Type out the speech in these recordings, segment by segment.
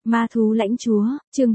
Ma thú lãnh chúa, chương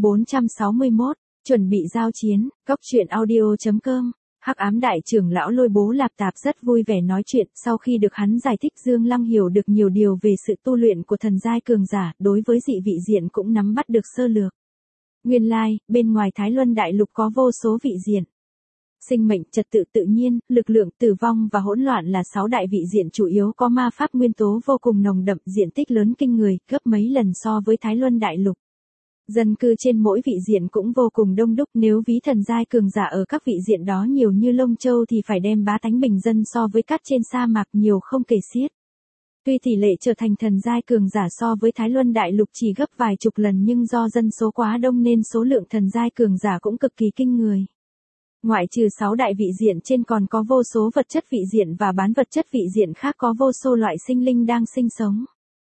461, chuẩn bị giao chiến, góc truyện audio.com. Hắc ám đại trưởng lão Lôi Bố Lạp Tạp rất vui vẻ nói chuyện, sau khi được hắn giải thích Dương Lăng hiểu được nhiều điều về sự tu luyện của thần giai cường giả, đối với dị vị diện cũng nắm bắt được sơ lược. Nguyên lai, bên ngoài Thái Luân Đại Lục có vô số vị diện. Sinh mệnh, trật tự tự nhiên, lực lượng, tử vong và hỗn loạn là 6 đại vị diện chủ yếu có ma pháp nguyên tố vô cùng nồng đậm, diện tích lớn kinh người, gấp mấy lần so với Thái Luân Đại Lục. Dân cư trên mỗi vị diện cũng vô cùng đông đúc, nếu ví thần giai cường giả ở các vị diện đó nhiều như lông châu thì phải đem bá tánh bình dân so với cát trên sa mạc nhiều không kể xiết. Tuy tỷ lệ trở thành thần giai cường giả so với Thái Luân Đại Lục chỉ gấp vài chục lần nhưng do dân số quá đông nên số lượng thần giai cường giả cũng cực kỳ kinh người. Ngoại trừ 6 đại vị diện trên còn có vô số vật chất vị diện và bán vật chất vị diện khác có vô số loại sinh linh đang sinh sống.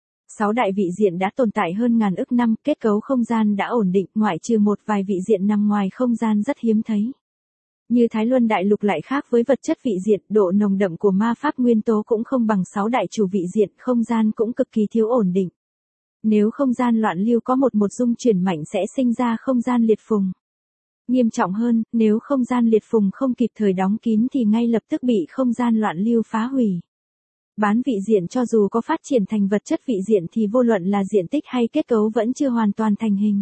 6 đại vị diện đã tồn tại hơn ngàn ức năm, kết cấu không gian đã ổn định, ngoại trừ một vài vị diện nằm ngoài không gian rất hiếm thấy. Như Thái Luân Đại Lục lại khác với vật chất vị diện, độ nồng đậm của ma pháp nguyên tố cũng không bằng 6 đại chủ vị diện, không gian cũng cực kỳ thiếu ổn định. Nếu không gian loạn lưu có một dung chuyển mạnh sẽ sinh ra không gian liệt phùng. Nghiêm trọng hơn, nếu không gian liệt phùng không kịp thời đóng kín thì ngay lập tức bị không gian loạn lưu phá hủy. Bán vị diện cho dù có phát triển thành vật chất vị diện thì vô luận là diện tích hay kết cấu vẫn chưa hoàn toàn thành hình.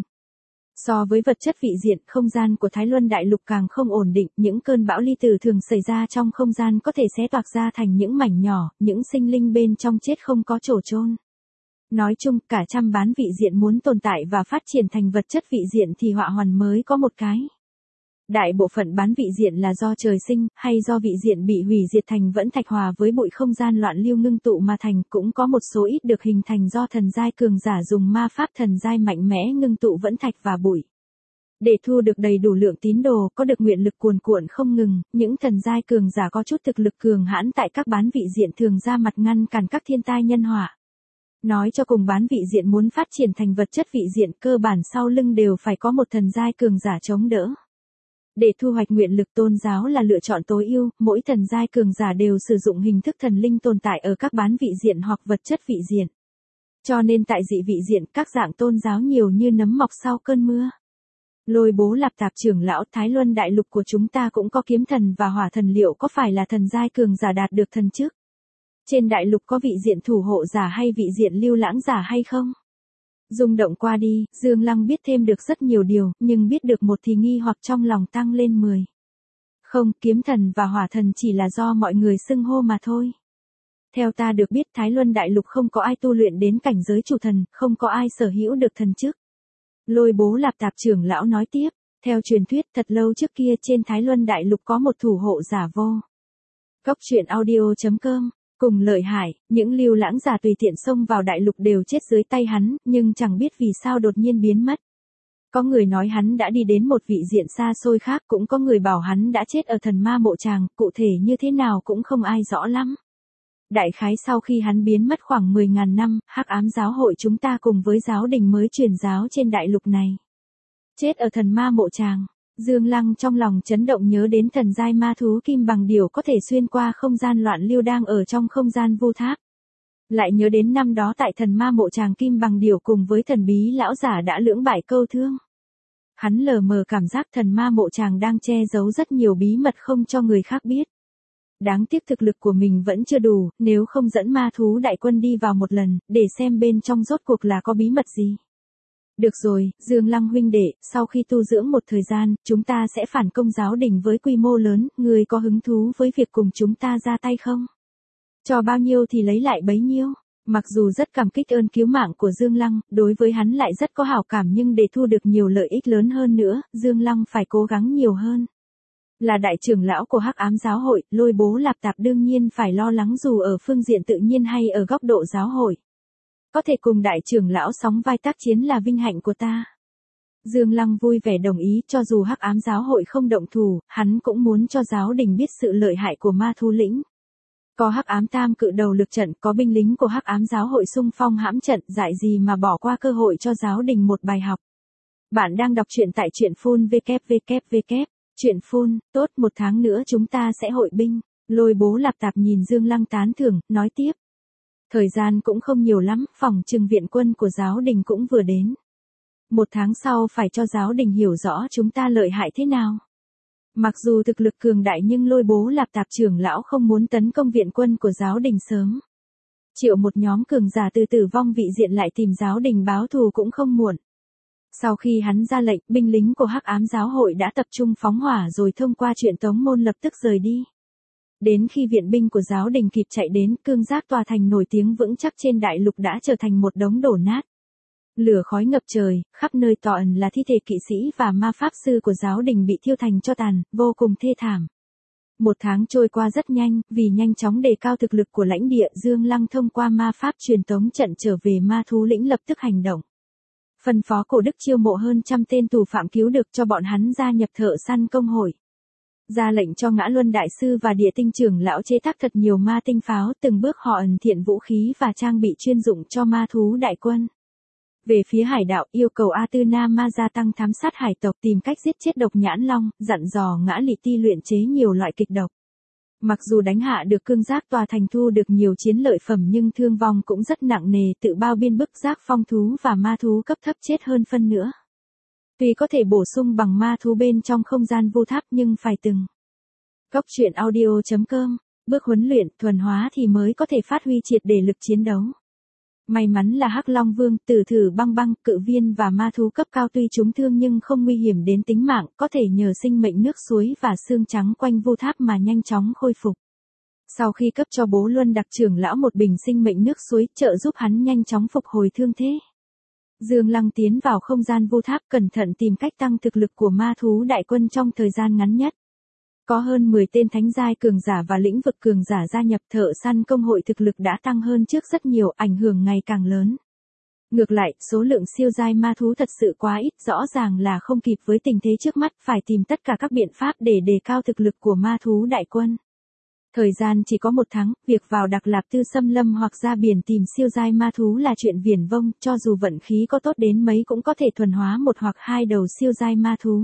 So với vật chất vị diện, không gian của Thái Luân Đại Lục càng không ổn định, những cơn bão ly tử thường xảy ra trong không gian có thể xé toạc ra thành những mảnh nhỏ, những sinh linh bên trong chết không có chỗ chôn. Nói chung, cả trăm bán vị diện muốn tồn tại và phát triển thành vật chất vị diện thì họa hoàn mới có một cái. Đại bộ phận bán vị diện là do trời sinh, hay do vị diện bị hủy diệt thành vẫn thạch hòa với bụi không gian loạn lưu ngưng tụ mà thành, cũng có một số ít được hình thành do thần giai cường giả dùng ma pháp thần giai mạnh mẽ ngưng tụ vẫn thạch và bụi. Để thu được đầy đủ lượng tín đồ, có được nguyện lực cuồn cuộn không ngừng, những thần giai cường giả có chút thực lực cường hãn tại các bán vị diện thường ra mặt ngăn cản các thiên tai nhân họa. Nói cho cùng bán vị diện muốn phát triển thành vật chất vị diện cơ bản sau lưng đều phải có một thần giai cường giả chống đỡ. Để thu hoạch nguyện lực tôn giáo là lựa chọn tối ưu, mỗi thần giai cường giả đều sử dụng hình thức thần linh tồn tại ở các bán vị diện hoặc vật chất vị diện. Cho nên tại dị vị diện các dạng tôn giáo nhiều như nấm mọc sau cơn mưa. Lôi Bố Lạp Tạp trưởng lão, Thái Luân Đại Lục của chúng ta cũng có kiếm thần và hỏa thần, liệu có phải là thần giai cường giả đạt được thần chức? Trên đại lục có vị diện thủ hộ giả hay vị diện lưu lãng giả hay không? Rung động qua đi, Dương Lăng biết thêm được rất nhiều điều, nhưng biết được một thì nghi hoặc trong lòng tăng lên 10. Không, kiếm thần và hỏa thần chỉ là do mọi người xưng hô mà thôi. Theo ta được biết Thái Luân Đại Lục không có ai tu luyện đến cảnh giới chủ thần, không có ai sở hữu được thần chức. Lôi Bố Lạp Tạp trưởng lão nói tiếp, theo truyền thuyết thật lâu trước kia trên Thái Luân Đại Lục có một thủ hộ giả vô. Góc truyện audio.com. Cùng lợi hại, những lưu lãng giả tùy tiện xông vào đại lục đều chết dưới tay hắn, nhưng chẳng biết vì sao đột nhiên biến mất. Có người nói hắn đã đi đến một vị diện xa xôi khác, cũng có người bảo hắn đã chết ở thần ma mộ tràng, cụ thể như thế nào cũng không ai rõ lắm. Đại khái sau khi hắn biến mất khoảng 10.000 năm, Hắc Ám giáo hội chúng ta cùng với giáo đình mới truyền giáo trên đại lục này. Chết ở thần ma mộ tràng. Dương Lăng trong lòng chấn động nhớ đến thần giai ma thú kim bằng điểu có thể xuyên qua không gian loạn lưu đang ở trong không gian vu tháp. Lại nhớ đến năm đó tại thần ma mộ tràng kim bằng điểu cùng với thần bí lão giả đã lưỡng bại câu thương. Hắn lờ mờ cảm giác thần ma mộ tràng đang che giấu rất nhiều bí mật không cho người khác biết. Đáng tiếc thực lực của mình vẫn chưa đủ, nếu không dẫn ma thú đại quân đi vào một lần, để xem bên trong rốt cuộc là có bí mật gì. Được rồi, Dương Lăng huynh đệ, sau khi tu dưỡng một thời gian, chúng ta sẽ phản công giáo đình với quy mô lớn, ngươi có hứng thú với việc cùng chúng ta ra tay không? Cho bao nhiêu thì lấy lại bấy nhiêu. Mặc dù rất cảm kích ơn cứu mạng của Dương Lăng, đối với hắn lại rất có hảo cảm nhưng để thu được nhiều lợi ích lớn hơn nữa, Dương Lăng phải cố gắng nhiều hơn. Là đại trưởng lão của Hắc Ám giáo hội, Lôi Bố Lạp Tạp đương nhiên phải lo lắng dù ở phương diện tự nhiên hay ở góc độ giáo hội. Có thể cùng đại trưởng lão sóng vai tác chiến là vinh hạnh của ta. Dương Lăng vui vẻ đồng ý, cho dù Hắc Ám giáo hội không động thủ, hắn cũng muốn cho giáo đình biết sự lợi hại của ma thú lĩnh. Có Hắc Ám tam cự đầu lực trận, có binh lính của Hắc Ám giáo hội xung phong hãm trận, dại gì mà bỏ qua cơ hội cho giáo đình một bài học. Bạn đang đọc truyện tại truyện phun www. Truyện phun, tốt, 1 tháng nữa chúng ta sẽ hội binh. Lôi Bố Lạp Tạp nhìn Dương Lăng tán thưởng, nói tiếp. Thời gian cũng không nhiều lắm, phòng trừng viện quân của giáo đình cũng vừa đến. 1 tháng sau phải cho giáo đình hiểu rõ chúng ta lợi hại thế nào. Mặc dù thực lực cường đại nhưng Lôi Bố Lạp Tạp trưởng lão không muốn tấn công viện quân của giáo đình sớm. Triệu một nhóm cường giả từ tử vong vị diện lại tìm giáo đình báo thù cũng không muộn. Sau khi hắn ra lệnh, binh lính của Hắc Ám giáo hội đã tập trung phóng hỏa rồi thông qua chuyện tống môn lập tức rời đi. Đến khi viện binh của giáo đình kịp chạy đến, Cương Giác tòa thành nổi tiếng vững chắc trên đại lục đã trở thành một đống đổ nát. Lửa khói ngập trời, khắp nơi tọa ẩn là thi thể kỵ sĩ và ma pháp sư của giáo đình bị thiêu thành tro tàn, vô cùng thê thảm. 1 tháng trôi qua rất nhanh, vì nhanh chóng đề cao thực lực của lãnh địa, Dương Lăng thông qua ma pháp truyền tống trận trở về ma thú lĩnh lập tức hành động. Phân phó Cổ Đức chiêu mộ hơn 100 tên tù phạm cứu được cho bọn hắn gia nhập thợ săn công hội. Ra lệnh cho Ngã Luân Đại Sư và Địa Tinh trưởng lão chế tác thật nhiều ma tinh pháo, từng bước họ ẩn thiện vũ khí và trang bị chuyên dụng cho ma thú đại quân. Về phía hải đạo, yêu cầu A Tư Na Ma gia tăng thám sát hải tộc tìm cách giết chết Độc Nhãn Long, dặn dò Ngã Lị Ti luyện chế nhiều loại kịch độc. Mặc dù đánh hạ được Cương Giác tòa thành thu được nhiều chiến lợi phẩm nhưng thương vong cũng rất nặng nề, tự bao biên bức giác phong thú và ma thú cấp thấp chết hơn phân nữa. Tuy có thể bổ sung bằng ma thú bên trong không gian vu tháp nhưng phải từng. Cốc truyện audio.com, bước huấn luyện, thuần hóa thì mới có thể phát huy triệt để lực chiến đấu. May mắn là Hắc Long Vương, Tử Thử Băng Băng, Cự Viên và ma thú cấp cao tuy trúng thương nhưng không nguy hiểm đến tính mạng, có thể nhờ sinh mệnh nước suối và xương trắng quanh vu tháp mà nhanh chóng khôi phục. Sau khi cấp cho Bố Luân Đặc trưởng lão một bình sinh mệnh nước suối, trợ giúp hắn nhanh chóng phục hồi thương thế. Dương Lăng tiến vào không gian vu tháp cẩn thận tìm cách tăng thực lực của ma thú đại quân trong thời gian ngắn nhất. Có hơn 10 tên thánh giai cường giả và lĩnh vực cường giả gia nhập thợ săn công hội, thực lực đã tăng hơn trước rất nhiều, ảnh hưởng ngày càng lớn. Ngược lại, số lượng siêu giai ma thú thật sự quá ít, rõ ràng là không kịp với tình thế trước mắt, phải tìm tất cả các biện pháp để đề cao thực lực của ma thú đại quân. Thời gian chỉ có 1 tháng, việc vào Đặc Lạp Tư xâm lâm hoặc ra biển tìm siêu giai ma thú là chuyện viển vông, cho dù vận khí có tốt đến mấy cũng có thể thuần hóa 1 hoặc 2 đầu siêu giai ma thú.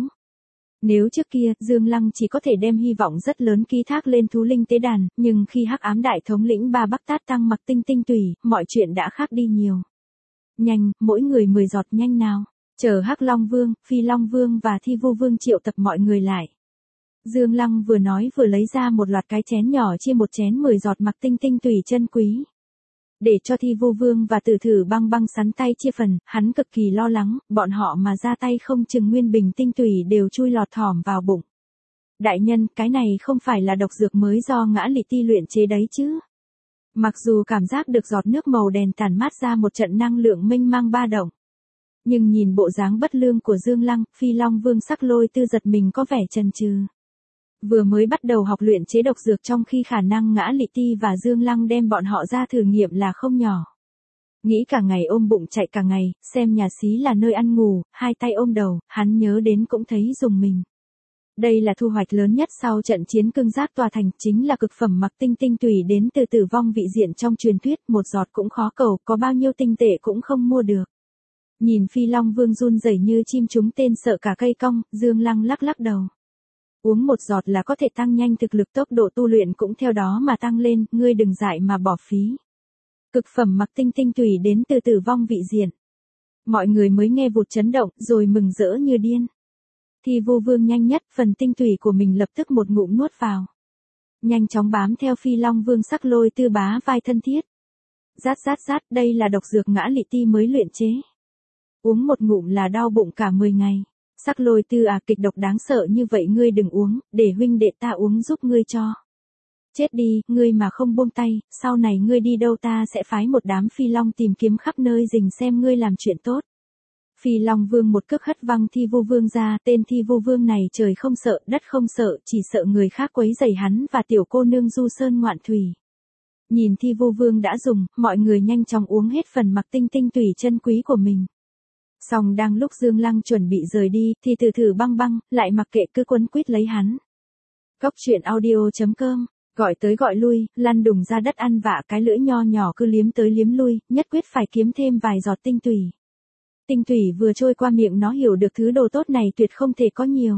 Nếu trước kia, Dương Lăng chỉ có thể đem hy vọng rất lớn ký thác lên thú linh tế đàn, nhưng khi Hắc Ám đại thống lĩnh Ba Bắc Tát Tăng mặc tinh tinh tùy, mọi chuyện đã khác đi nhiều. Nhanh, mỗi người 10 giọt nhanh nào. Chờ Hắc Long Vương, Phi Long Vương và Thi Vu Vương triệu tập mọi người lại. Dương Lăng vừa nói vừa lấy ra một loạt cái chén nhỏ chia một chén 10 giọt mặc tinh tinh tùy chân quý. Để cho Thi Vu Vương và Tử Thử Băng Băng sắn tay chia phần, hắn cực kỳ lo lắng, bọn họ mà ra tay không chừng nguyên bình tinh tùy đều chui lọt thỏm vào bụng. Đại nhân, cái này không phải là độc dược mới do Ngã Lị Ti luyện chế đấy chứ. Mặc dù cảm giác được giọt nước màu đèn tản mát ra một trận năng lượng mênh mang ba động. Nhưng nhìn bộ dáng bất lương của Dương Lăng, Phi Long Vương Sắc Lôi Tư giật mình có vẻ chần chừ. Vừa mới bắt đầu học luyện chế độc dược trong khi khả năng Ngã Lị Ti và Dương Lăng đem bọn họ ra thử nghiệm là không nhỏ. Nghĩ cả ngày ôm bụng chạy cả ngày, xem nhà xí là nơi ăn ngủ, hai tay ôm đầu, hắn nhớ đến cũng thấy rùng mình. Đây là thu hoạch lớn nhất sau trận chiến Cương Giác tòa thành, chính là cực phẩm mặc tinh tinh tùy đến từ tử vong vị diện trong truyền thuyết, 1 giọt cũng khó cầu, có bao nhiêu tinh tệ cũng không mua được. Nhìn Phi Long Vương run rẩy như chim trúng tên sợ cả cây cong, Dương Lăng lắc lắc đầu. Uống 1 giọt là có thể tăng nhanh thực lực, tốc độ tu luyện cũng theo đó mà tăng lên, ngươi đừng dại mà bỏ phí. Cực phẩm mặc tinh tinh tùy đến từ tử vong vị diện. Mọi người mới nghe vụt chấn động, rồi mừng rỡ như điên. Thi Vu Vương nhanh nhất, phần tinh tùy của mình lập tức một ngụm nuốt vào. Nhanh chóng bám theo Phi Long Vương Sắc Lôi Tư bá vai thân thiết. Rát rát rát, đây là độc dược Ngã Lị Ti mới luyện chế. Uống 1 ngụm là đau bụng cả 10 ngày. Sắc Lôi Tư à, kịch độc đáng sợ như vậy ngươi đừng uống, để huynh đệ ta uống giúp ngươi cho. Chết đi, ngươi mà không buông tay, sau này ngươi đi đâu ta sẽ phái một đám phi long tìm kiếm khắp nơi rình xem ngươi làm chuyện tốt. Phi Long Vương một cước hất văng Thi Vu Vương ra, tên Thi Vu Vương này trời không sợ, đất không sợ, chỉ sợ người khác quấy rầy hắn và tiểu cô nương du sơn ngoạn thủy. Nhìn Thi Vu Vương đã dùng, mọi người nhanh chóng uống hết phần mặc tinh tinh tùy chân quý của mình. Song đang lúc Dương Lăng chuẩn bị rời đi, thì Tử Thử Băng Băng lại mặc kệ cứ quấn quýt lấy hắn. Cốc truyện audio.com, gọi tới gọi lui, lăn đùng ra đất ăn vạ, cái lưỡi nho nhỏ cứ liếm tới liếm lui, nhất quyết phải kiếm thêm vài giọt tinh tùy. Tinh tùy vừa trôi qua miệng nó hiểu được thứ đồ tốt này tuyệt không thể có nhiều.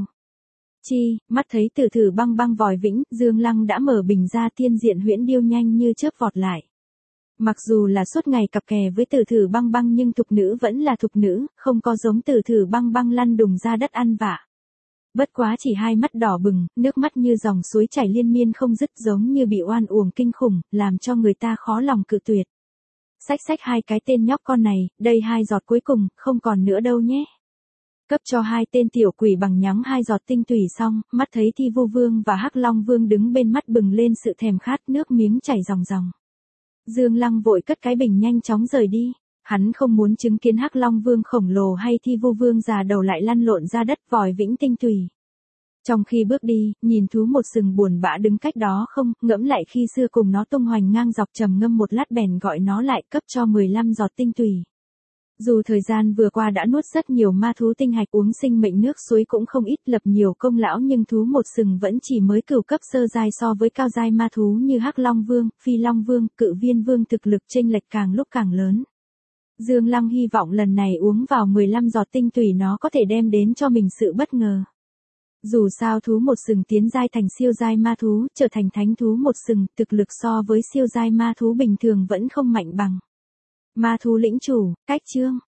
Chi, mắt thấy Tử Thử Băng Băng vòi vĩnh, Dương Lăng đã mở bình ra, tiên diện huyễn điêu nhanh như chớp vọt lại. Mặc dù là suốt ngày cặp kè với Tử Thử Băng Băng nhưng thục nữ vẫn là thục nữ, không có giống Tử Thử Băng Băng lăn đùng ra đất ăn vạ. Bất quá chỉ hai mắt đỏ bừng, nước mắt như dòng suối chảy liên miên không dứt giống như bị oan uổng kinh khủng, làm cho người ta khó lòng cự tuyệt. Xách hai cái tên nhóc con này, đây hai giọt cuối cùng, không còn nữa đâu nhé. Cấp cho hai tên tiểu quỷ bằng nhắng hai giọt tinh tủy xong, mắt thấy Thi Vu Vương và Hắc Long Vương đứng bên mắt bừng lên sự thèm khát, nước miếng chảy ròng ròng. Dương Lăng vội cất cái bình nhanh chóng rời đi. Hắn không muốn chứng kiến Hắc Long Vương khổng lồ hay Thi Vu Vương già đầu lại lăn lộn ra đất vòi vĩnh tinh tùy. Trong khi bước đi, nhìn thú một sừng buồn bã đứng cách đó không, ngẫm lại khi xưa cùng nó tung hoành ngang dọc trầm ngâm một lát bèn gọi nó lại cấp cho 15 giọt tinh tùy. Dù thời gian vừa qua đã nuốt rất nhiều ma thú tinh hạch uống sinh mệnh nước suối cũng không ít lập nhiều công lão nhưng thú một sừng vẫn chỉ mới cửu cấp sơ giai so với cao giai ma thú như Hắc Long Vương, Phi Long Vương, Cự Viên Vương thực lực chênh lệch càng lúc càng lớn. Dương Lăng hy vọng lần này uống vào 15 giọt tinh tủy nó có thể đem đến cho mình sự bất ngờ. Dù sao thú một sừng tiến giai thành siêu giai ma thú, trở thành thánh thú một sừng, thực lực so với siêu giai ma thú bình thường vẫn không mạnh bằng. Ma thú lĩnh chủ, cách chương.